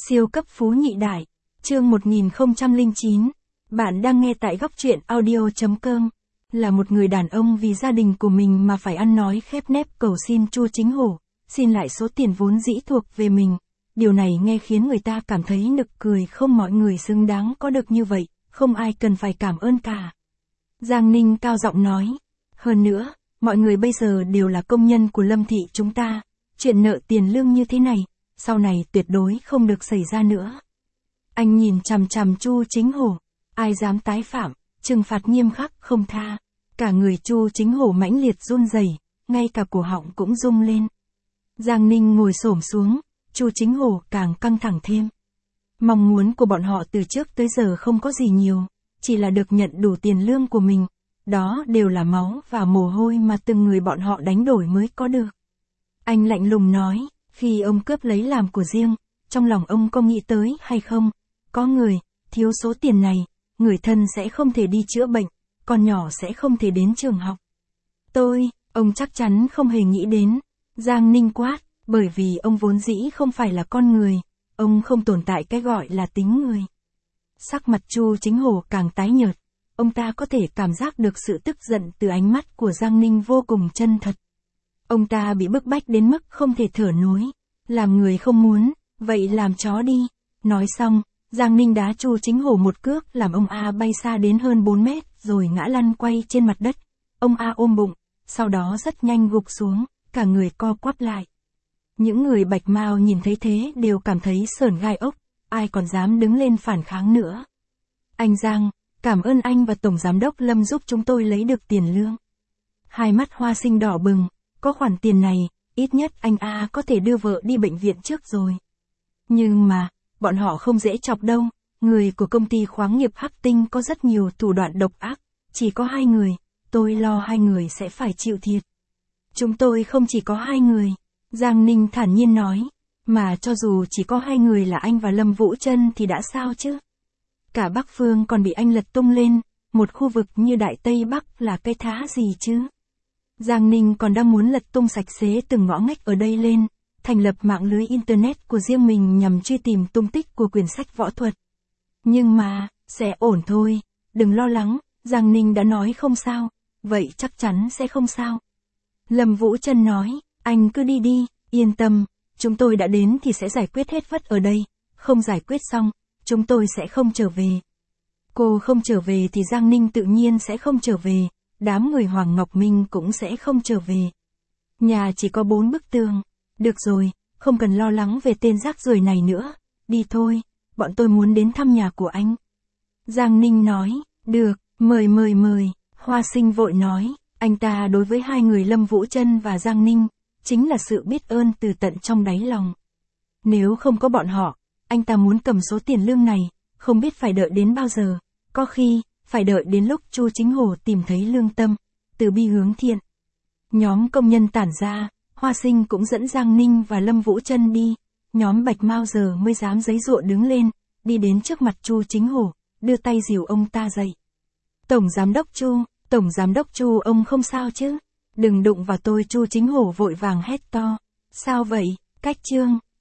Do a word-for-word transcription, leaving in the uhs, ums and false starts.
Siêu cấp phú nhị đại, chương một nghìn không trăm lẻ chín. Bạn đang nghe tại góc truyện audio.com. Là một người đàn ông vì gia đình của mình mà phải ăn nói khép nép cầu xin Chu Chính Hổ, xin lại số tiền vốn dĩ thuộc về mình. Điều này nghe khiến người ta cảm thấy nực cười, không mọi người xứng đáng có được như vậy, không ai cần phải cảm ơn cả. Giang Ninh cao giọng nói. Hơn nữa, mọi người bây giờ đều là công nhân của Lâm thị chúng ta, chuyện nợ tiền lương như thế này, sau này tuyệt đối không được xảy ra nữa. Anh nhìn chằm chằm Chu Chính Hổ, ai dám tái phạm, trừng phạt nghiêm khắc không tha. Cả người Chu Chính Hổ mãnh liệt run rẩy, ngay cả cổ họng cũng rung lên. Giang Ninh ngồi xổm xuống, Chu Chính Hổ càng căng thẳng thêm. Mong muốn của bọn họ từ trước tới giờ không có gì nhiều, chỉ là được nhận đủ tiền lương của mình, đó đều là máu và mồ hôi mà từng người bọn họ đánh đổi mới có được. Anh lạnh lùng nói, khi ông cướp lấy làm của riêng, trong lòng ông có nghĩ tới hay không? Có người, thiếu số tiền này, người thân sẽ không thể đi chữa bệnh, con nhỏ sẽ không thể đến trường học. Tôi, ông chắc chắn không hề nghĩ đến. Giang Ninh quát, bởi vì ông vốn dĩ không phải là con người, ông không tồn tại cái gọi là tính người. Sắc mặt Chu Chính Hổ càng tái nhợt, ông ta có thể cảm giác được sự tức giận từ ánh mắt của Giang Ninh vô cùng chân thật. Ông ta bị bức bách đến mức không thể thở nổi, làm người không muốn, vậy làm chó đi. Nói xong, Giang Ninh đá Chu Chính Hổ một cước làm ông A bay xa đến hơn bốn mét rồi ngã lăn quay trên mặt đất. Ông A ôm bụng, sau đó rất nhanh gục xuống, cả người co quắp lại. Những người Bạch Mao nhìn thấy thế đều cảm thấy sởn gai ốc, ai còn dám đứng lên phản kháng nữa. Anh Giang, cảm ơn anh và Tổng Giám đốc Lâm giúp chúng tôi lấy được tiền lương. Hai mắt Hoa Sinh đỏ bừng, có khoản tiền này, ít nhất anh A có thể đưa vợ đi bệnh viện trước rồi. Nhưng mà, bọn họ không dễ chọc đâu, người của công ty khoáng nghiệp Hắc Tinh có rất nhiều thủ đoạn độc ác, chỉ có hai người, tôi lo hai người sẽ phải chịu thiệt. Chúng tôi không chỉ có hai người, Giang Ninh thản nhiên nói, mà cho dù chỉ có hai người là anh và Lâm Vũ Trân thì đã sao chứ? Cả Bắc Phương còn bị anh lật tung lên, một khu vực như Đại Tây Bắc là cái thá gì chứ? Giang Ninh còn đang muốn lật tung sạch sẽ từng ngõ ngách ở đây lên, thành lập mạng lưới Internet của riêng mình nhằm truy tìm tung tích của quyển sách võ thuật. Nhưng mà, sẽ ổn thôi, đừng lo lắng, Giang Ninh đã nói không sao, vậy chắc chắn sẽ không sao. Lâm Vũ Trân nói, anh cứ đi đi, yên tâm, chúng tôi đã đến thì sẽ giải quyết hết vất ở đây, không giải quyết xong, chúng tôi sẽ không trở về. Cô không trở về thì Giang Ninh tự nhiên sẽ không trở về, đám người Hoàng Ngọc Minh cũng sẽ không trở về. Nhà chỉ có bốn bức tường. Được rồi, không cần lo lắng về tên rác rưởi này nữa, đi thôi, bọn tôi muốn đến thăm nhà của anh. Giang Ninh nói, được, mời mời mời, Hoa Sinh vội nói, anh ta đối với hai người Lâm Vũ Trân và Giang Ninh, chính là sự biết ơn từ tận trong đáy lòng. Nếu không có bọn họ, anh ta muốn cầm số tiền lương này, không biết phải đợi đến bao giờ, có khi, phải đợi đến lúc Chu Chính Hổ tìm thấy lương tâm, từ bi hướng thiện. Nhóm công nhân tản ra, Hoa Sinh cũng dẫn Giang Ninh và Lâm Vũ Trân đi, nhóm Bạch Mao giờ mới dám giãy giụa đứng lên, đi đến trước mặt Chu Chính Hổ, đưa tay dìu ông ta dậy. Tổng Giám đốc Chu, Tổng Giám đốc Chu, ông không sao chứ? Đừng đụng vào tôi. Chu Chính Hổ vội vàng hét to. Sao vậy, Cách Trương?